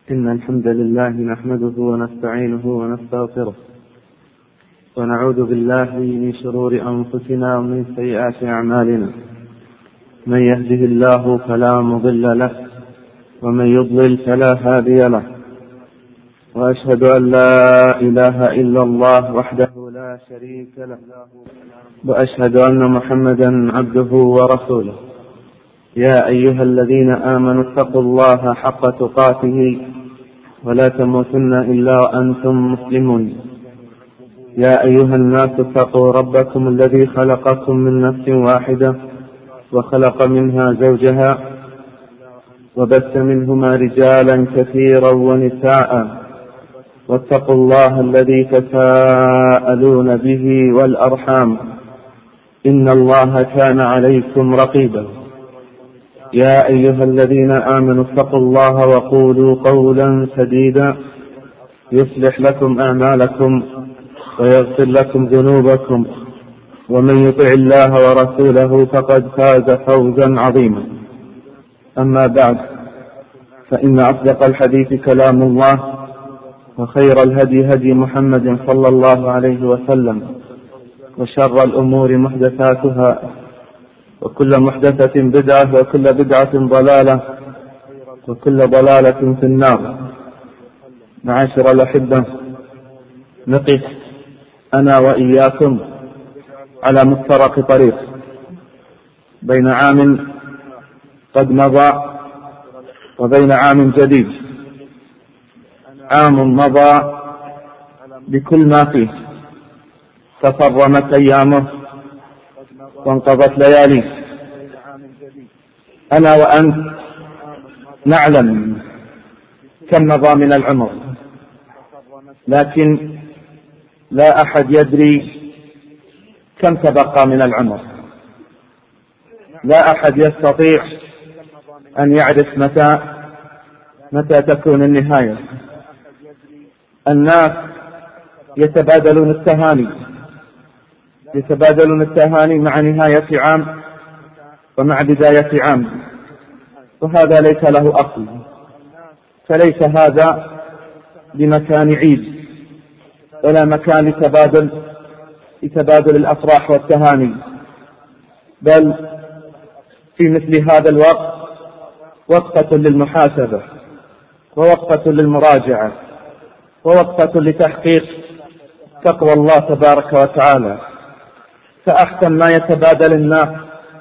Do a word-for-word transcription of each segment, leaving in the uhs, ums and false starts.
إن الحمد لله نحمده ونستعينه ونستغفره ونعوذ بالله من شرور أنفسنا ومن سيئات أعمالنا. من يهده الله فلا مضل له ومن يضلل فلا هادي له، وأشهد أن لا إله إلا الله وحده لا شريك له، وأشهد أن محمدا عبده ورسوله. يا أيها الذين آمنوا اتقوا الله حق تقاته ولا تموتن إلا وأنتم مسلمون. يا أيها الناس اتقوا ربكم الذي خلقكم من نفس واحدة وخلق منها زوجها وبث منهما رجالا كثيرا ونساء، واتقوا الله الذي تساءلون به والأرحام إن الله كان عليكم رقيبا. يا أيها الذين آمنوا اتقوا الله وقولوا قولا سديدا يصلح لكم أعمالكم ويغفر لكم ذنوبكم، ومن يطع الله ورسوله فقد فاز فوزا عظيما. أما بعد، فإن أصدق الحديث كلام الله، وخير الهدي هدي محمد صلى الله عليه وسلم، وشر الأمور محدثاتها، وكل محدثة بدعة، وكل بدعة ضلالة، وكل ضلالة في النار. معاشر الأحبة، نقف أنا وإياكم على مفترق طريق بين عام قد مضى وبين عام جديد. عام مضى بكل ما فيه، تفرمت أيامه وانقضت لياليه. أنا وأنت نعلم كم مضى من العمر، لكن لا أحد يدري كم تبقى من العمر. لا أحد يستطيع أن يعرف متى متى تكون النهاية. الناس يتبادلون التهاني يتبادلون التهاني مع نهاية عام ومع بداية عام، وهذا ليس له أصل. فليس هذا بمكان عيد ولا مكان لتبادل لتبادل الأفراح والتهاني، بل في مثل هذا الوقت وقفة للمحاسبة، ووقفة للمراجعة، ووقفة لتحقيق تقوى الله تبارك وتعالى. فأحسن ما يتبادل الناس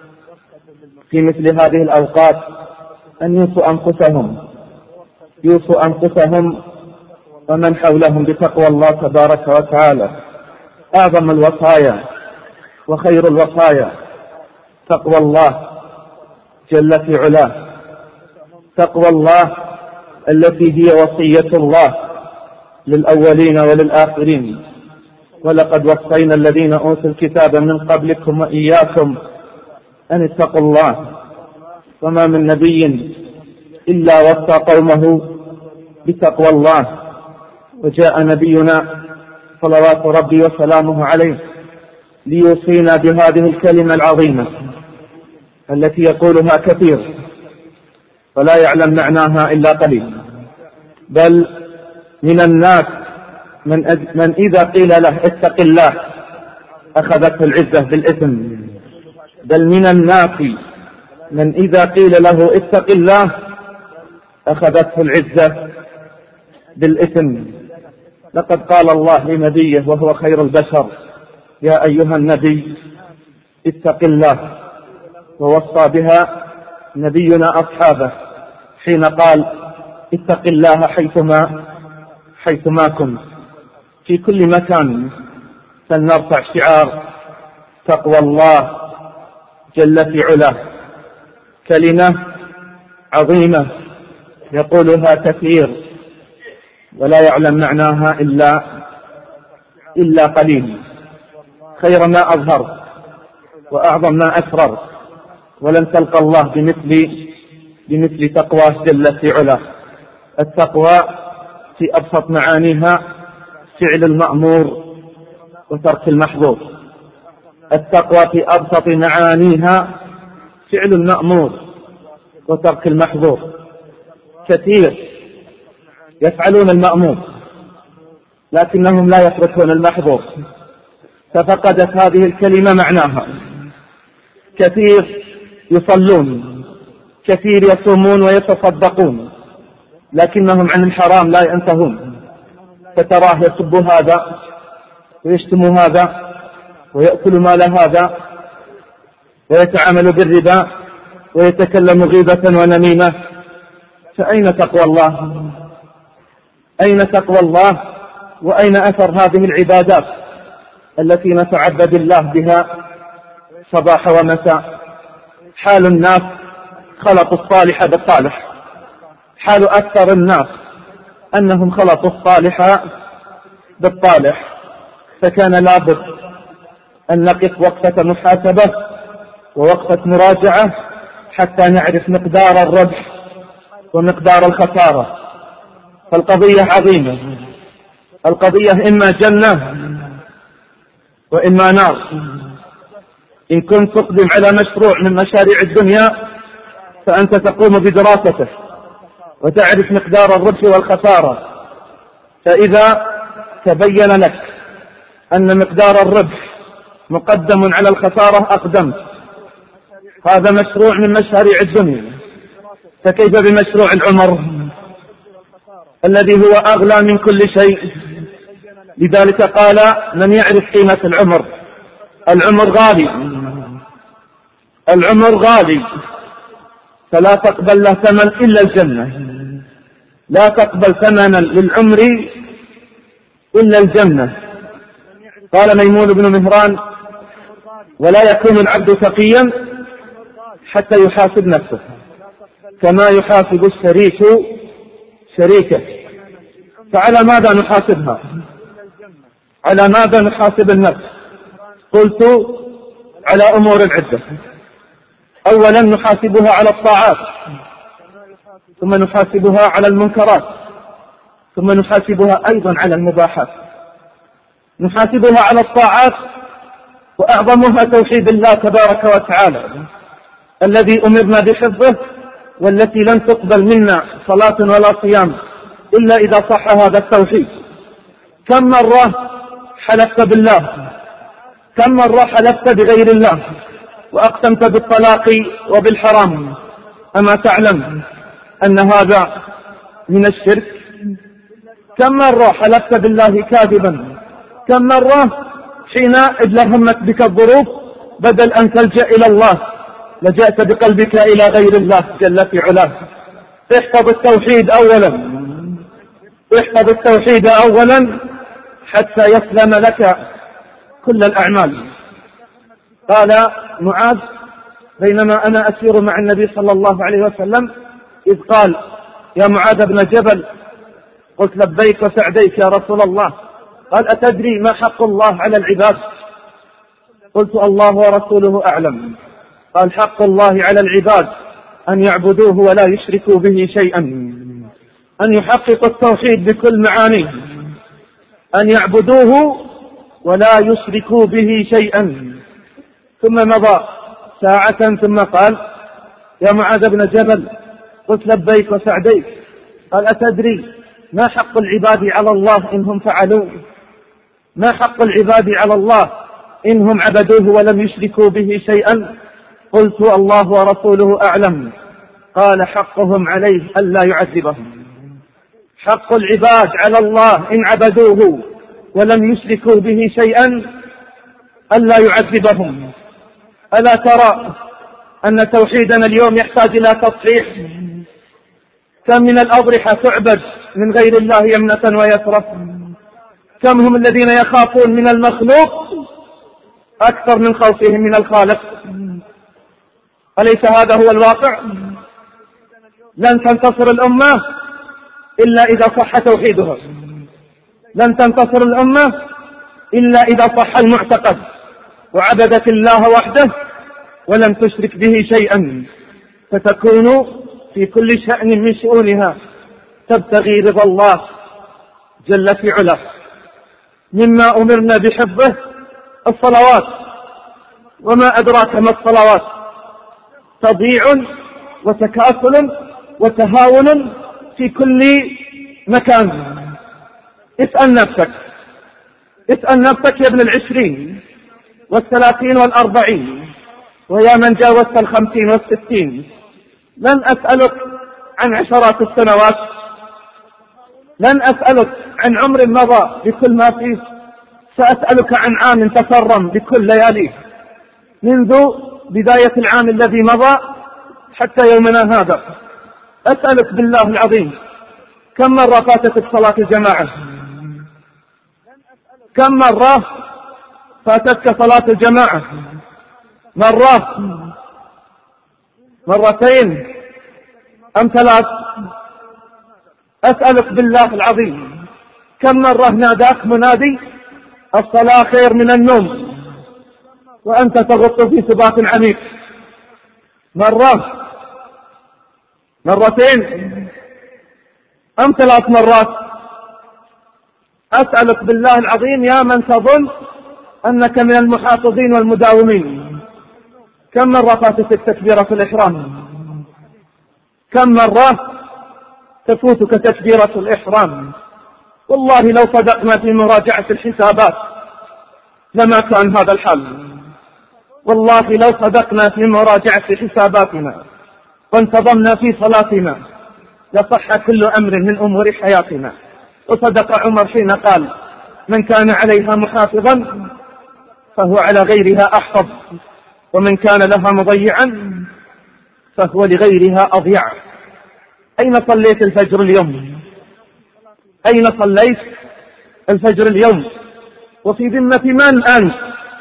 في مثل هذه الأوقات أن يوصوا أنفسهم يوصوا أنفسهم ومن حولهم بتقوى الله تبارك وتعالى. أعظم الوصايا وخير الوصايا تقوى الله جل في علاه، تقوى الله التي هي وصية الله للأولين وللآخرين. ولقد وصينا الذين أوتوا الكتاب من قبلكم وإياكم أن اتقوا الله. وما من نبي إلا وصى قومه بتقوى الله. وجاء نبينا صلوات ربي وسلامه عليه ليوصينا بهذه الكلمة العظيمة التي يقولها كثير ولا يعلم معناها إلا قليل. بل من الناس من, من إذا قيل له اتق الله أخذته العزة بالإثم. بل من الناس من إذا قيل له اتق الله أخذته العزة بالإثم. لقد قال الله لنبيه وهو خير البشر: يا أيها النبي اتق الله. ووصى بها نبينا أصحابه حين قال: اتق الله حيثما حيثما كنت. في كل مكان فلنرفع شعار تقوى الله جل في علاه، كلمة عظيمة يقولها كثير ولا يعلم معناها إلا إلا قليل. خير ما أظهر وأعظم ما أسرر، ولن تلقى الله بمثل بمثل تقواه جل في علاه. التقوى في أبسط معانيها فعل المأمور وترك المحظور. التقوى في أبسط معانيها فعل المأمور وترك المحظور. كثير يفعلون المأمور لكنهم لا يتركون المحظور، ففقدت هذه الكلمة معناها. كثير يصلون، كثير يصومون ويتصدقون، لكنهم عن الحرام لا ينتهون، فتراه يسب هذا ويشتم هذا ويأكل مال هذا ويتعامل بالربا ويتكلم غيبة ونميمة. فأين تقوى الله؟ أين تقوى الله؟ وأين أثر هذه العبادات التي نتعبد الله بها صباح ومساء؟ حال الناس خلطوا الصالح بالصالح، حال أكثر الناس أنهم خلطوا الصالح بالطالح، فكان لابد أن نقف وقفة محاسبة ووقفة مراجعة حتى نعرف مقدار الربح ومقدار الخسارة. فالقضية عظيمة، القضية إما جنة وإما نار. إن كنت تقدم على مشروع من مشاريع الدنيا فأنت تقوم بدراسته وتعرف مقدار الربح والخسارة، فإذا تبين لك أن مقدار الربح مقدم على الخسارة أقدمت. هذا مشروع من مشاريع الدنيا، فكيف بمشروع العمر الذي هو أغلى من كل شيء؟ لذلك قال: من يعرف قيمة العمر؟ العمر غالي، العمر غالي، فلا تقبل له ثمن إلا الجنة. لا تقبل ثمنا للعمر إلا الجنة. قال ميمون بن مهران: ولا يكون العبد تقيا حتى يحاسب نفسه كما يحاسب الشريك شريكه. فعلى ماذا نحاسبها؟ على ماذا نحاسب النفس؟ قلت: على أمور عدة. أولا نحاسبها على الطاعات، ثم نحاسبها على المنكرات، ثم نحاسبها أيضا على المباحات. نحاسبها على الطاعات، وأعظمها توحيد الله تبارك وتعالى الذي أمرنا بحفظه، والتي لن تقبل منا صلاة ولا صيام إلا إذا صح هذا التوحيد. كم مرة حلفت بالله، كم مرة حلفت بغير الله وأقسمت بالطلاق وبالحرام؟ أما تعلم أن هذا من الشرك؟ كم مرة حلفت بالله كاذبا؟ كم مرة حين إذ همت بك الظروف بدل أن تلجأ إلى الله لجأت بقلبك إلى غير الله جل في علاه؟ احفظ التوحيد أولا، احفظ التوحيد أولا حتى يسلم لك كل الأعمال. قال معاذ: بينما أنا أسير مع النبي صلى الله عليه وسلم إذ قال: يا معاذ بن جبل. قلت: لبيك وسعديك يا رسول الله. قال: أتدري ما حق الله على العباد؟ قلت: الله ورسوله أعلم. قال: حق الله على العباد أن يعبدوه ولا يشركوا به شيئا، أن يحققوا التوحيد بكل معانيه، أن يعبدوه ولا يشركوا به شيئا. ثم مضى ساعة ثم قال: يا معاذ بن جبل. قلت: لبيك وسعديك. قال: أتدري ما حق العباد على الله إنهم فعلوا؟ ما حق العباد على الله إنهم عبدوه ولم يشركوا به شيئا؟ قلت: الله ورسوله أعلم. قال: حقهم عليه ألا يعذبهم. حق العباد على الله إن عبدوه ولم يشركوا به شيئا ألا يعذبهم. ألا ترى أن توحيدنا اليوم يحتاج إلى تصحيح؟ كم من الأضرحة تعبد من غير الله يمنة ويسرف؟ كم هم الذين يخافون من المخلوق أكثر من خوفهم من الخالق؟ أليس هذا هو الواقع؟ لن تنتصر الأمة إلا إذا صح توحيدها، لن تنتصر الأمة إلا إذا صح المعتقد وعبدت الله وحده ولم تشرك به شيئا، فتكون في كل شأن من شؤونها تبتغي رضا الله جل في علاه. مما أمرنا بحفظه الصلوات، وما أدراك ما الصلوات؟ تضييع وتكاسل وتهاون في كل مكان. اسأل نفسك، اسأل نفسك يا ابن العشرين والثلاثين والأربعين ويا من جاوزت الخمسين والستين. لن أسألك عن عشرات السنوات، لن أسألك عن عمر مضى بكل ما فيه، سأسألك عن عام تكرم بكل لياليه منذ بداية العام الذي مضى حتى يومنا هذا. أسألك بالله العظيم، كم مرة فاتتك صلاة الجماعة؟ كم مرة فاتتك صلاة الجماعة؟ مرة؟ مرتين أم ثلاث؟ أسألك بالله العظيم، كم مرة ناداك منادي الصلاة خير من النوم وأنت تغط في سبات عميق؟ مرة؟ مرتين أم ثلاث مرات؟ أسألك بالله العظيم يا من تظن أنك من المحافظين والمداومين، كم مرة فاتتك تكبيرة الإحرام؟ كم مرة تفوتك تكبيرة الإحرام؟ والله لو صدقنا في مراجعة الحسابات لما كان هذا الحال. والله لو صدقنا في مراجعة حساباتنا وانتظمنا في صلاتنا لصح كل أمر من أمور حياتنا. وصدق عمر حين قال: من كان عليها محافظا فهو على غيرها أحفظ، ومن كان لها مضيعا فهو لغيرها أضيع. أين صليت الفجر اليوم؟ أين صليت الفجر اليوم؟ وفي ذمة من أنت؟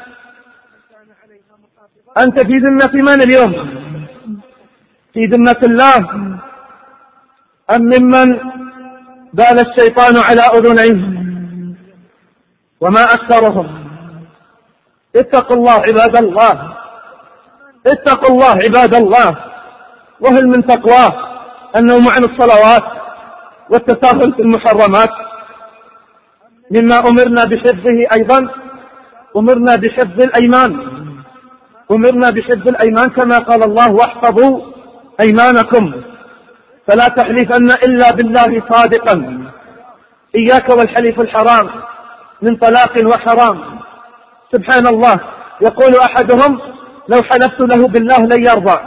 أنت في ذمة من اليوم؟ في ذمة الله أم ممن بال الشيطان على أذنيه؟ وما أكثرهم. اتقوا الله عباد الله، اتقوا الله عباد الله. وهل من تقواه النوم عن الصلوات والتساهل في المحرمات؟ مما أمرنا بحفظه أيضا أمرنا بحفظ الأيمان، أمرنا بحفظ الأيمان كما قال الله: واحفظوا أيمانكم فلا تحلفن إلا بالله صادقا. إياك والحلف الحرام من طلاق وحرام. سبحان الله، يقول أحدهم: لو حلفت له بالله لن يرضى.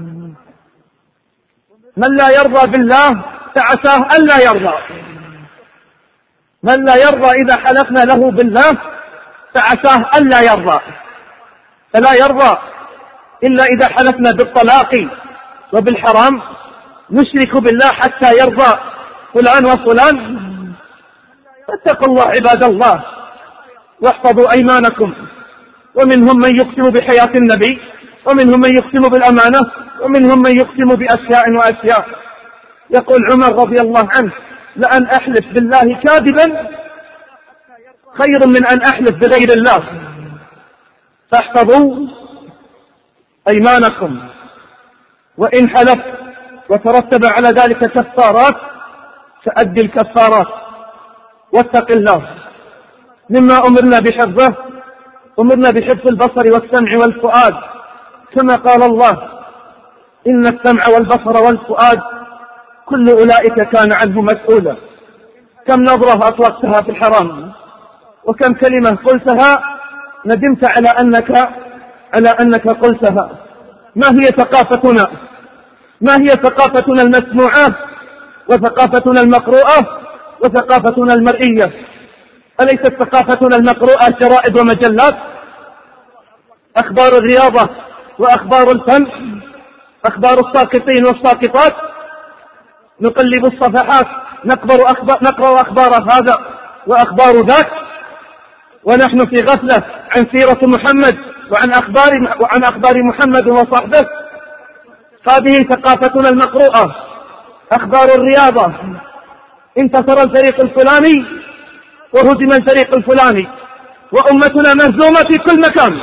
من لا يرضى بالله فعساه ألا يرضى. من لا يرضى إذا حلفنا له بالله فعساه ألا يرضى. فلا يرضى إلا إذا حلفنا بالطلاق وبالحرام. نشرك بالله حتى يرضى فلان وفلان. فاتقوا الله عباد الله واحفظوا أيمانكم. ومنهم من يقسم بحياة النبي، ومنهم من يقسم بالأمانة، ومنهم من يقسم بأشياء وأشياء. يقول عمر رضي الله عنه: لأن أحلف بالله كاذبا خير من أن أحلف بغير الله. فاحفظوا أيمانكم. وإن حلفت وترتب على ذلك كفارات فأدي الكفارات واتق الله. مما أمرنا بحفظه أمرنا بحفظ البصر والسمع والفؤاد، كما قال الله: إن السمع والبصر والفؤاد كل أولئك كان عنه مسؤولا. كم نظرة أطلقتها في الحرام، وكم كلمة قلتها ندمت على أنك على أنك قلتها. ما هي ثقافتنا؟ ما هي ثقافتنا المسموعة وثقافتنا المقروءة وثقافتنا المرئية؟ أليست ثقافتنا المقروءة جرائد ومجلات، أخبار الرياضة وأخبار الفن، أخبار الساقطين والساقطات؟ نقلب الصفحات نقرأ أخبار, نقرأ أخبار هذا وأخبار ذاك، ونحن في غفلة عن سيرة محمد وعن أخبار, وعن أخبار محمد وصحبه. هذه ثقافتنا المقروءة. أخبار الرياضة: انتصر الفريق الفلاني وهزم الفريق الفلاني، وأمتنا مهزومة في كل مكان،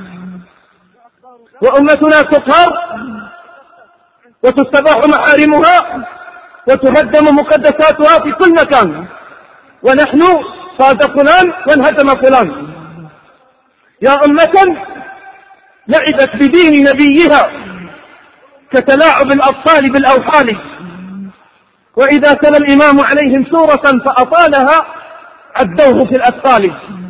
وأمتنا تقهر وتستباح محارمها وتهدم مقدساتها في كل مكان، ونحن فاز فلان وانهزم فلان. يا أمة لعبت بدين نبيها كتلاعب الأطفال بالأوحال. وإذا تلا الإمام عليهم سورة فأطالها عدوه في الأثقال.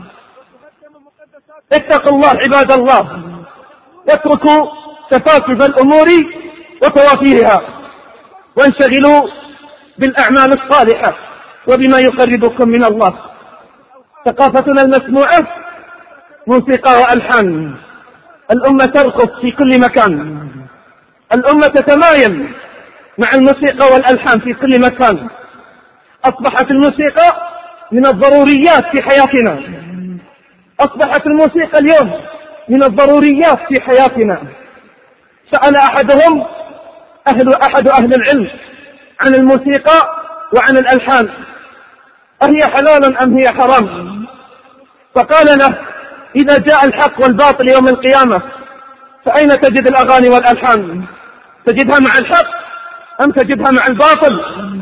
اتقوا الله عباد الله، واتركوا تفاصيل الأمور وتوافيها، وانشغلوا بالأعمال الصالحة وبما يقربكم من الله. ثقافتنا المسموعة موسيقى وألحان، الأمة ترقص في كل مكان، الأمة تتمايل مع الموسيقى والألحان في كل مكان. أصبحت الموسيقى من الضروريات في حياتنا، أصبحت الموسيقى اليوم من الضروريات في حياتنا. سأل أحدهم أهل أحد أهل العلم عن الموسيقى وعن الألحان أهي حلال أم هي حرام؟ فقال له: إذا جاء الحق والباطل يوم القيامة فأين تجد الأغاني والألحان؟ تجدها مع الحق أم تجدها مع الباطل؟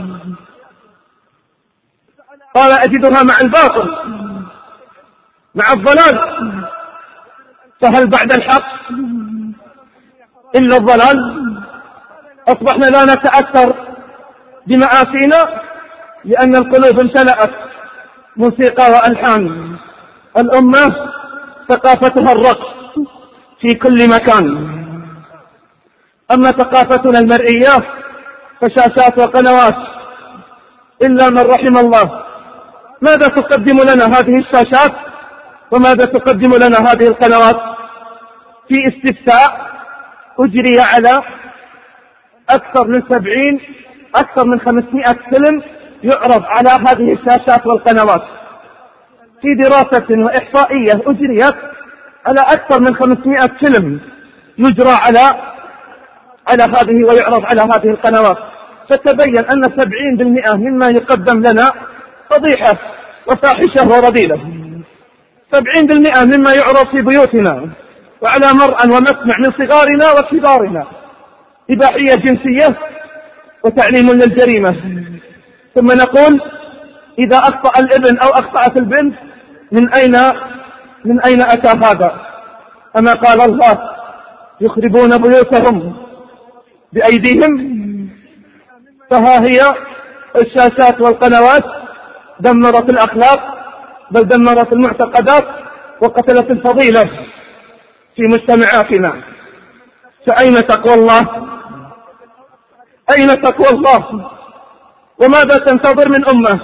قال: أجدها مع الباطل، مع الضلال. فهل بعد الحق إلا الضلال؟ أصبحنا لا نتأثر بمآسينا لأن القلوب امتلأت موسيقى وألحان. الأمة ثقافتها الرقص في كل مكان. أما ثقافتنا المرئية فشاشات وقنوات، إلا من رحم الله. ماذا تقدم لنا هذه الشاشات وماذا تقدم لنا هذه القنوات؟ في استفتاء أجري على أكثر من سبعين أكثر من خمسمائة فيلم يعرض على هذه الشاشات والقنوات. في دراسة وإحصائية أجريت على أكثر من خمسمائة فيلم يجرى على على هذه ويعرض على هذه القنوات، فتبين أن سبعين بالمئة مما يقدم لنا فضيحة وفاحشة ورذيلة. سبعين بالمئة مما يعرض في بيوتنا وعلى مرأى ومسمع من صغارنا وكبارنا إباحية جنسية وتعليم للجريمة. ثم نقول: إذا أخطأ الابن أو أخطأت البنت من أين من أين أتى هذا؟ أما قال الله: يخربون بيوتهم بأيديهم؟ فها هي الشاشات والقنوات دمرت الأخلاق، بل دمرت المعتقدات وقتلت الفضيلة في مجتمعاتنا. فأين تقوى الله؟ أين تقوى الله؟ وماذا تنتظر من أمة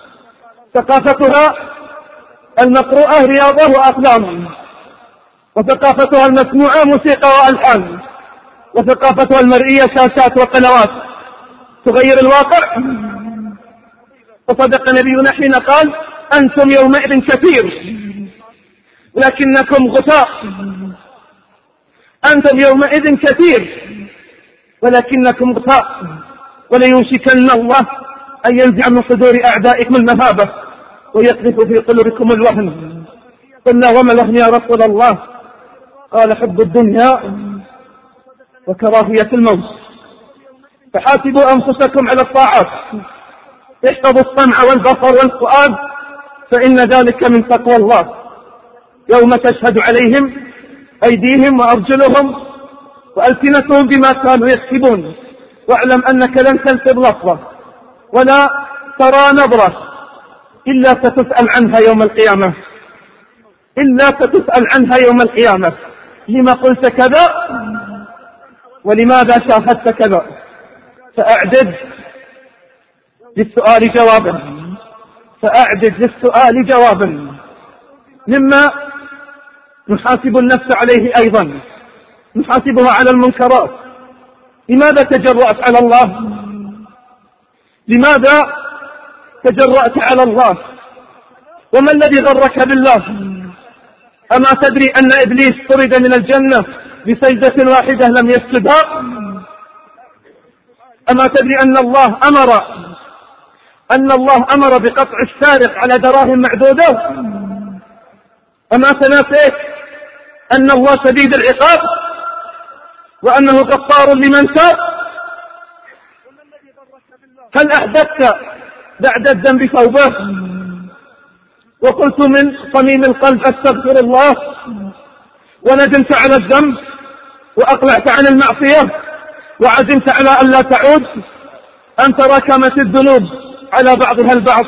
ثقافتها المقروءة رياضة وأفلام، وثقافتها المسموعة موسيقى وألحان، وثقافتها المرئية شاشات وقنوات تغير الواقع؟ وصدق نبينا حين قال: أنتم يومئذ كثير ولكنكم غثاء. أنتم يومئذ كثير ولكنكم غثاء، وليوشكن الله أن ينزع من صدور أعدائكم المهابة ويقذف في قلوبكم الوهن. قلنا: وما الوهن يا رسول الله؟ قال: حب الدنيا وكراهية الموت. فحاسبوا أنفسكم على الطاعات، احفظوا السمع والبصر والفؤاد، فإن ذلك من تقوى الله. يوم تشهد عليهم أيديهم وأرجلهم وألسنتهم بما كانوا يكسبون، واعلم أنك لن تنسب لفظة ولا ترى نظرة إلا ستسأل عنها يوم القيامة، إلا ستسأل عنها يوم القيامة. لما قلت كذا ولماذا شاهدت كذا؟ فأعدد للسؤال جوابا، فأعدد للسؤال جوابا. مما نحاسب النفس عليه أيضا، نحاسبها على المنكرات. لماذا تجرأت على الله؟ لماذا تجرأت على الله؟ وما الذي غرك بالله؟ أما تدري أن إبليس طرد من الجنة بسجدة واحدة لم يسجدها؟ أما تدري أن الله أمر أن الله أمر بقطع السارق على دراهم معدودة؟ أما تناسيت أن الله شديد العقاب وأنه غفار لمن تاب؟ هل أحدثت بعد الذنب توبة وقلت من صميم القلب أستغفر الله وندمت على الذنب وأقلعت عن المعصية وعزمت على أن لا تعود؟ أم تراكمت الذنوب على بعضها البعض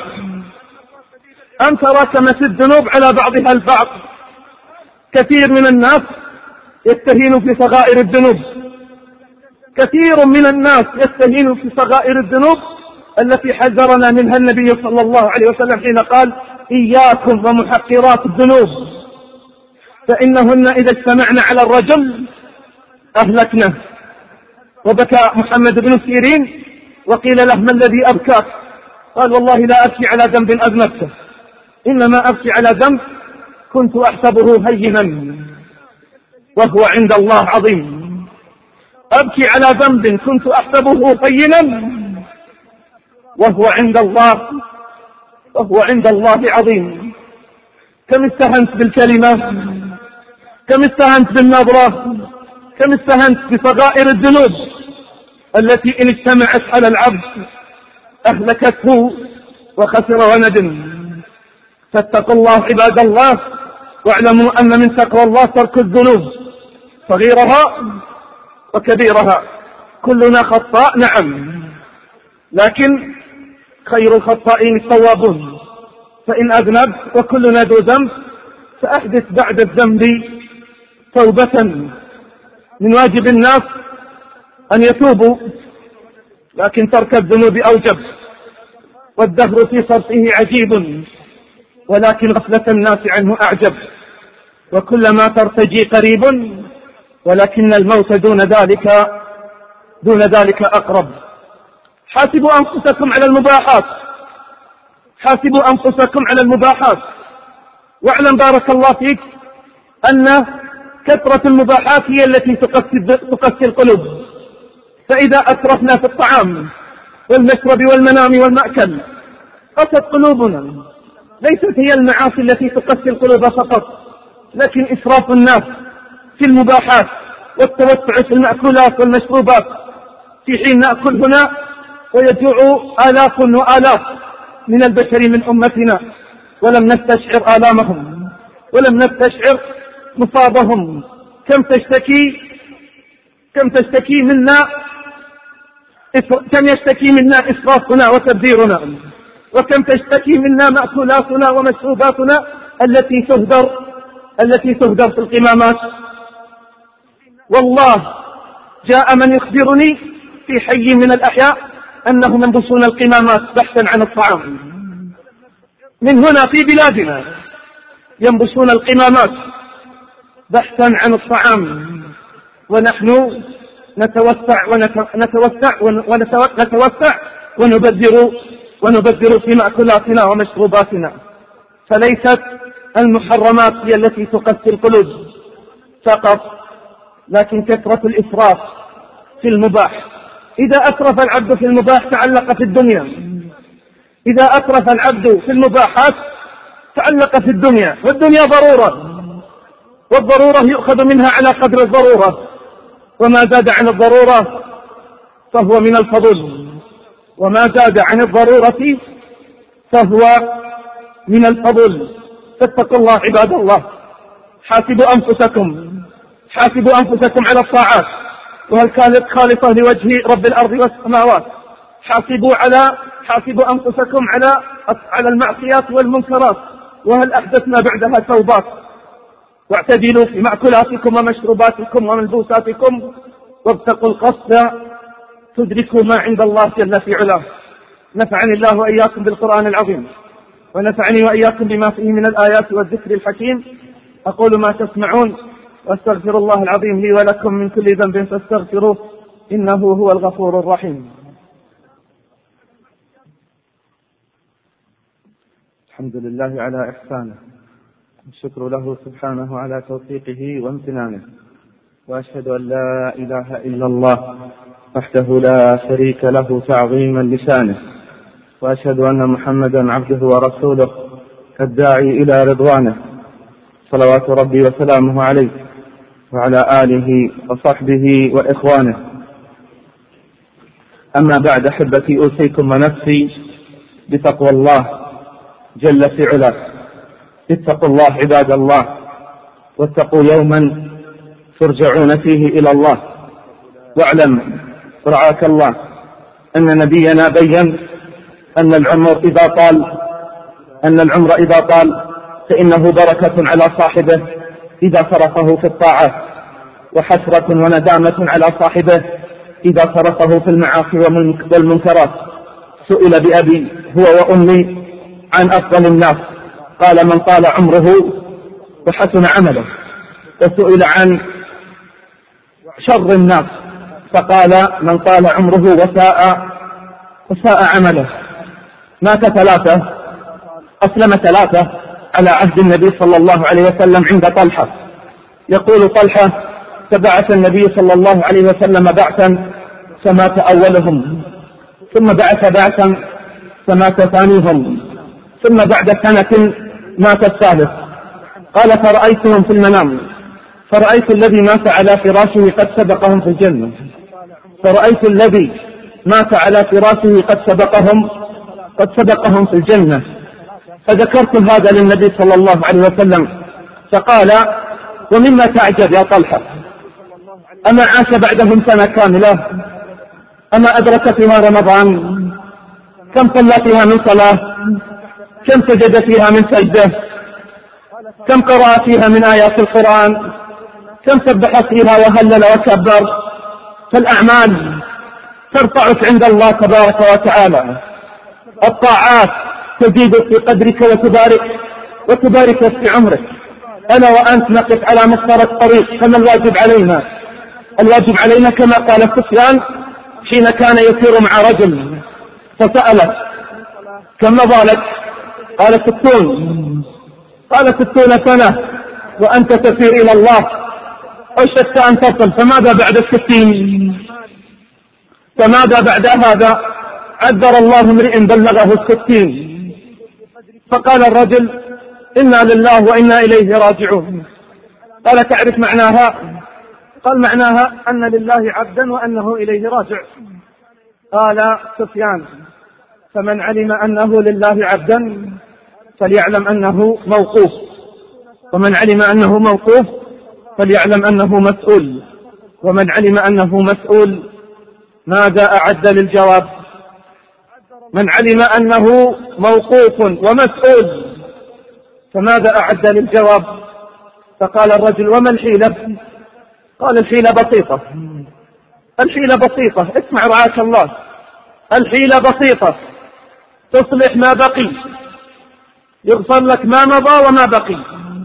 أم تراكمت الذنوب على بعضها البعض كثير من الناس يستهين في صغائر الذنوب كثير من الناس يستهين في صغائر الذنوب التي حذرنا منها النبي صلى الله عليه وسلم حين قال إياكم ومحقرات الذنوب فإنهن إذا اجتمعن على الرجل أهلكنه. وبكى محمد بن سيرين وقيل له ما الذي أبكاك؟ قال والله لا أبكي على ذنب أذنبته إنما أبكي على ذنب كنت أحسبه هينا وهو عند الله عظيم. أبكي على ذنب كنت أحسبه هينا وهو عند الله وهو عند الله عظيم. كم استهنت بالكلمة، كم استهنت بالنظرة، كم استهنت بصغائر الذنوب التي إن اجتمعت على العبد أهلكته وخسر وندم. فاتقوا الله عباد الله، واعلموا أن من تقوى الله ترك الذنوب صغيرها وكبيرها. كلنا خطاء نعم، لكن خير الخطائين التوابون. فإن أذنب وكلنا ذو ذنب فأحدث بعد الذنب توبة. من واجب الناس أن يتوبوا، لكن ترك الذنوب أوجب. والدهر في صرفه عجيب، ولكن غفلة الناس عنه أعجب. وكلما ترتجي قريب، ولكن الموت دون ذلك دون ذلك أقرب. حاسبوا أنفسكم على المباحات، حاسبوا أنفسكم على المباحات. واعلم بارك الله فيك أن كثرة المباحات هي التي تقسي القلوب. فإذا أسرفنا في الطعام والمشرب والمنام والمأكل قست قلوبنا. ليست هي المعاصي التي تقسي القلوب فقط، لكن إسراف الناس في المباحات والتوسع في المأكولات والمشروبات، في حين نأكل هنا ويجوع آلاف وآلاف من البشر من أمتنا ولم نستشعر آلامهم ولم نستشعر مصابهم. كم تشتكي كم تشتكي منا كم يشتكي منا إسرافنا وتبذيرنا، وكم تشتكي منا مأكولاتنا ومشروباتنا التي تهدر التي تهدر في القمامات. والله جاء من يخبرني في حي من الأحياء أنهم ينبشون القمامات بحثا عن الطعام. من هنا في بلادنا ينبشون القمامات بحثا عن الطعام، ونحن نتوسع ونتوسع ونتوسع ونبذر ونبذر في مأكولاتنا ومشروباتنا. فليست المحرمات هي التي تقسي القلوب فقط، لكن كثرة الإسراف في المباح. إذا أسرف العبد في المباح تعلق في الدنيا، إذا أسرف العبد في المباحات تعلق في الدنيا. والدنيا ضرورة، والضرورة يؤخذ منها على قدر الضرورة، وما زاد عن الضرورة فهو من الفضل، وما زاد عن الضرورة فهو من الفضل. فاتقوا الله عباد الله، حاسبوا أنفسكم حاسبوا أنفسكم على الطاعات، وهل كانت خالصة لوجه رب الأرض والسماوات. حاسبوا على حاسبوا أنفسكم على على المعصيات والمنكرات، وهل أحدثنا بعدها توبات. واعتدلوا في مأكولاتكم ومشروباتكم وملبوساتكم، وابتقوا القصد تدركوا ما عند الله جل في علاه. نفعني الله وإياكم بالقرآن العظيم، ونفعني وإياكم بما فيه من الآيات والذكر الحكيم. أقول ما تسمعون، واستغفر الله العظيم لي ولكم من كل ذنب فاستغفروه إنه هو الغفور الرحيم. الحمد لله على إحسانه، الشكر له سبحانه على توفيقه وامتنانه، وأشهد أن لا إله إلا الله وحده لا شريك له تعظيما لشانه، وأشهد أن محمدا عبده ورسوله الداعي إلى رضوانه، صلوات ربي وسلامه عليه وعلى آله وصحبه وإخوانه. أما بعد، أحبتي، أوصيكم ونفسي بتقوى الله جل في علاه. اتقوا الله عباد الله، واتقوا يوما ترجعون فيه إلى الله. واعلم رعاك الله أن نبينا بين أن العمر إذا طال أن العمر إذا طال فإنه بركة على صاحبه إذا صرفه في الطاعات، وحسرة وندامة على صاحبه إذا صرفه في المعاصي والمنكرات. سئل بأبي هو وأمي عن أفضل الناس، قال من طال عمره وحسن عمله. وسئل عن شر الناس فقال من طال عمره وساء وساء عمله. مات ثلاثة، أسلم ثلاثة على عهد النبي صلى الله عليه وسلم عند طلحة. يقول طلحة فبعث النبي صلى الله عليه وسلم بعثا فمات أولهم، ثم بعث بعثا فمات ثانيهم، ثم بعد سنة مات الثالث. قال فرأيتهم في المنام، فرأيت الذي مات على فراشه قد سبقهم في الجنة، فرأيت الذي مات على فراشه قد سبقهم قد سبقهم في الجنة. فذكرت هذا للنبي صلى الله عليه وسلم فقال ومما تعجب يا طلحة؟ أما عاش بعدهم سنة كاملة؟ أما أدرك فيها رمضان؟ كم صلى فيها من صلاة؟ كم سجد فيها من سجدة؟ كم قرأ فيها من آيات القرآن؟ كم سبح فيها وهلل وكبر؟ فالأعمال ترفعك عند الله تبارك وتعالى، الطاعات تزيدك في قدرك وتبارك وتبارك في عمرك. أنا وأنت نقف على مسطرة الطريق، فما الواجب علينا؟ الواجب علينا كما قال سفيان حين كان يسير مع رجل فسأله كم مضى لك؟ قال ستون. قال ستون سنة وأنت تسير إلى الله، أشهدت أن تصل، فماذا بعد الستين؟ فماذا بعد هذا؟ عذر الله امرئ بلغه الستين. فقال الرجل إنا لله وإنا إليه راجعون. قال تعرف معناها؟ قال معناها أن لله عبدا وأنه إليه راجع. قال سفيان فمن علم أنه لله عبدا فليعلم أنه موقوف، ومن علم أنه موقوف فليعلم أنه مسؤول، ومن علم أنه مسؤول ماذا أعد للجواب؟ من علم أنه موقوف ومسؤول فماذا أعد للجواب؟ فقال الرجل وما الحيلة؟ قال الحيلة بسيطة. الحيلة بسيطة، اسمع رعاك الله، الحيلة بسيطة، تصلح ما بقي يغفر لك ما مضى وما بقي،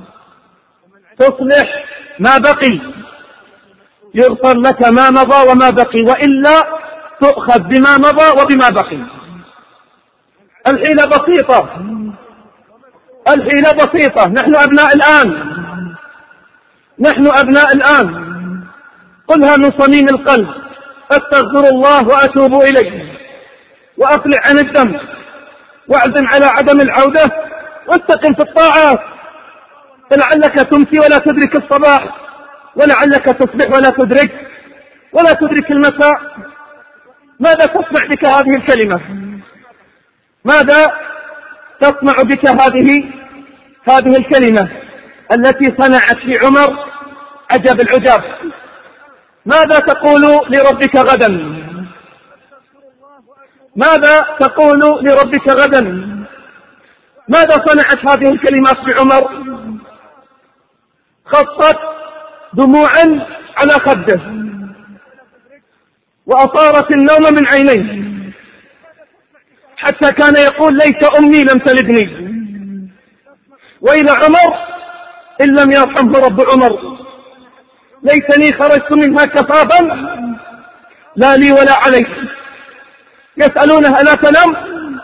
تصلح ما بقي يغفر لك ما مضى وما بقي، وإلا تؤخذ بما مضى وبما بقي. الحيلة بسيطة، الحيلة بسيطة. نحن أبناء الآن، نحن أبناء الآن، قلها من صميم القلب، أستغفر الله وأتوب إليه، وأقلع عن الذنب، واعزم على عدم العودة، واستقم في الطاعات، فلعلك تمسي ولا تدرك الصباح، ولعلك تصبح ولا تدرك ولا تدرك المساء. ماذا تصنع بك هذه الكلمة؟ ماذا تصنع بك هذه هذه الكلمة التي صنعت في عمر عجب العجاب؟ ماذا تقول لربك غدا؟ ماذا تقول لربك غدا؟ ماذا صنعت هذه الكلمات في عمر؟ خطت دموعا على خده، وأطارت النوم من عينيه، حتى كان يقول ليت أمي لم تلدني، وإلى عمر إن لم يرحمه رب عمر، ليتني خرجت منها كفافا لا لي ولا علي. يسألونه ألا تنام؟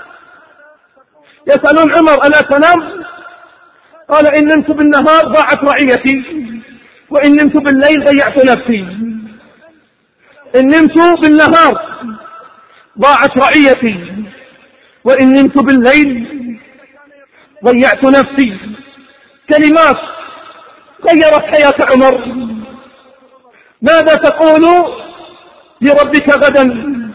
يسألون عمر ألا تنام؟ قال إن نمت بالنهار ضاعت رعيتي، وإن نمت بالليل ضيعت نفسي. إن نمت بالنهار ضاعت رعيتي، وإن نمت بالليل ضيعت نفسي. كلمات غيرت حياة عمر. ماذا تقول لربك غدا؟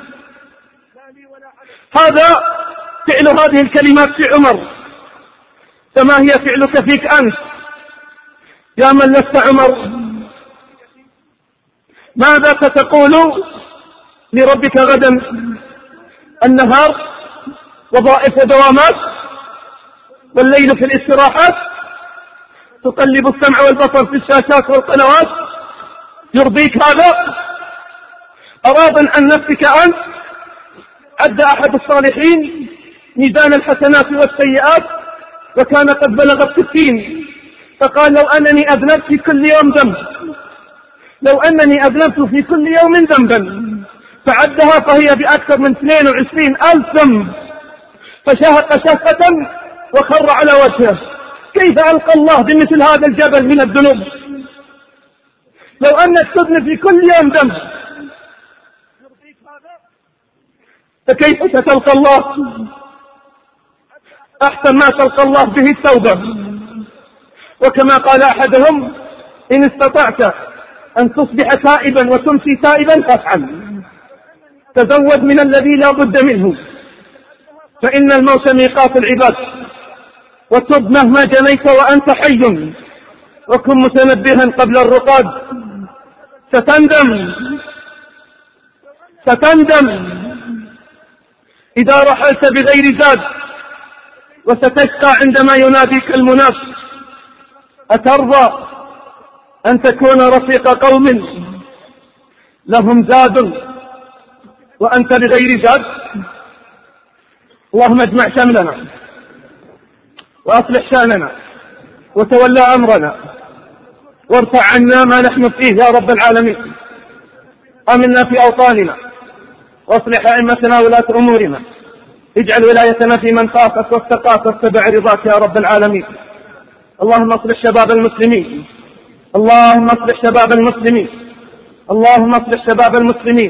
هذا فعل هذه الكلمات في عمر، فما هي فعلك فيك أنت يا من لست عمر؟ ماذا ستقول لربك غدا؟ النهار وظائف ودوامات، والليل في الاستراحات، تقلب السمع والبصر في الشاشات والقنوات. يرضيك هذا؟ أراض عن نفسك أنت. عد أحد الصالحين ميزان الحسنات والسيئات وكان قد بلغ الستين، فقال لو أنني أذنبت في كل يوم ذنب، لو أنني أذنبت في كل يوم ذنبا، فعدها فهي بأكثر من اثنين وعشرين ألف ذنب، فشهق شهقة وخر على وجهه. كيف ألقى الله بمثل هذا الجبل من الذنوب؟ لو أنك تذنب في كل يوم ذنب، فكيف ستلقى الله؟ أحسن ما تلقى الله به التوبة. وكما قال أحدهم: إن استطعت أن تصبح تائبا وتمسي تائبا فافعل. تزود من الذي لا بد منه، فإن الموت ميقات العباد. وتب مهما جنيت وأنت حي، وكن متنبها قبل الرقاد. ستندم ستندم إذا رحلت بغير زاد، وستشقى عندما يناديك المناد. أترضى أن تكون رفيق قوم لهم زاد وأنت بغير زاد؟ اللهم اجمع شملنا وأصلح شأننا وتولى أمرنا وارفع عنا ما نحن فيه يا رب العالمين. آمنا في أوطاننا واصلح أئمتنا ولاة أمورنا. اجعل ولايتنا في من خافك واتقاك واتبع رضاك يا رب العالمين. اللهم اصلح شباب المسلمين، اللهم اصلح شباب المسلمين، اللهم اصلح شباب المسلمين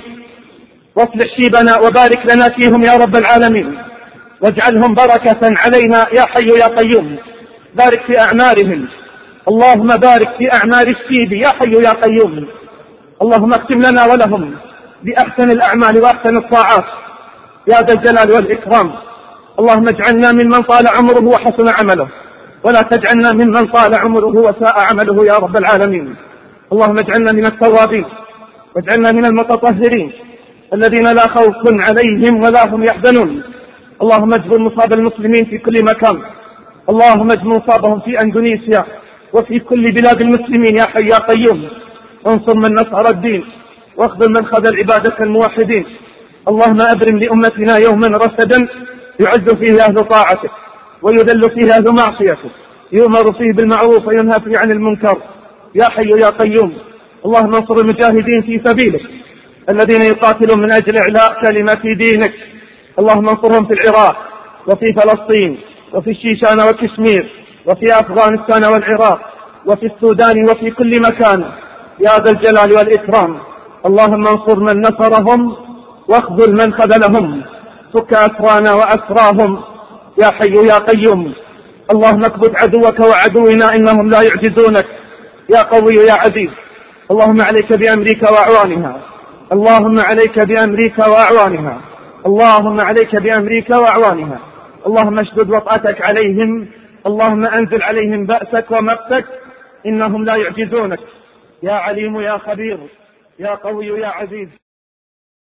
واصلح شيبنا وبارك لنا فيهم يا رب العالمين، واجعلهم بركة علينا يا حي يا قيوم. بارك في أعمارهم، اللهم بارك في أعمار الشيب يا حي يا قيوم. اللهم اختم لنا ولهم بأحسن الأعمال وأحسن الطاعات يا ذا الجلال والإكرام. اللهم اجعلنا ممن طال عمره وحسن عمله، ولا تجعلنا ممن طال عمره وساء عمله يا رب العالمين. اللهم اجعلنا من التوابين، واجعلنا من المتطهرين الذين لا خوف عليهم ولا هم يحزنون. اللهم اجبر مصاب المسلمين في كل مكان، اللهم اجبر مصابهم في أندونيسيا وفي كل بلاد المسلمين يا حي يا قيوم. انصر من نصر الدين، واخذل من خذل عبادك الموحدين. اللهم أبرم لأمتنا يوما رشدا يعز فيه أهل طاعتك ويذل فيه أهل معصيتك، يؤمر فيه بالمعروف وينهى فيه عن المنكر يا حي يا قيوم. اللهم انصر المجاهدين في سبيلك الذين يقاتلون من أجل إعلاء كلمة دينك. اللهم انصرهم في العراق وفي فلسطين وفي الشيشان وكشمير وفي أفغانستان والعراق وفي السودان وفي كل مكان يا ذا الجلال والإكرام. اللهم انصر من نصرهم واخذل من خذلهم، فك أسرانا وأسراهم يا حي يا قيوم. اللهم اكبت عدوك وعدونا إنهم لا يعجزونك يا قوي يا عزيز. اللهم عليك بأمريكا وأعوانها، اللهم عليك بأمريكا وأعوانها، اللهم عليك بأمريكا وأعوانها. اللهم اشدد وطأتك عليهم، اللهم أنزل عليهم بأسك ومقتك إنهم لا يعجزونك يا عليم يا خبير يا قوي يا عزيز.